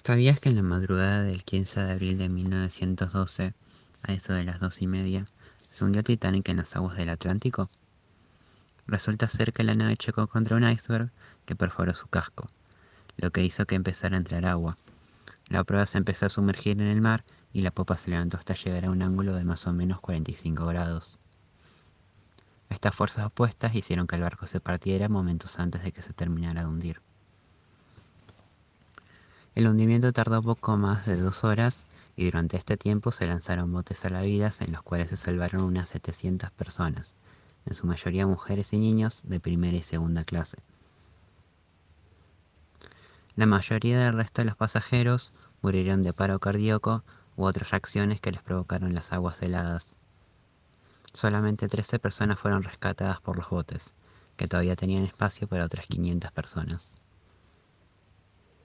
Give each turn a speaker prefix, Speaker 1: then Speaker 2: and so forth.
Speaker 1: ¿Sabías que en la madrugada del 15 de abril de 1912, a eso de las 2:30, se hundió Titanic en las aguas del Atlántico? Resulta ser que la nave chocó contra un iceberg que perforó su casco, lo que hizo que empezara a entrar agua. La proa se empezó a sumergir en el mar y la popa se levantó hasta llegar a un ángulo de más o menos 45 grados. Estas fuerzas opuestas hicieron que el barco se partiera momentos antes de que se terminara de hundir. El hundimiento tardó poco más de 2 horas y durante este tiempo se lanzaron botes salvavidas en los cuales se salvaron unas 700 personas, en su mayoría mujeres y niños de primera y segunda clase. La mayoría del resto de los pasajeros murieron de paro cardíaco u otras reacciones que les provocaron las aguas heladas. Solamente 13 personas fueron rescatadas por los botes, que todavía tenían espacio para otras 500 personas.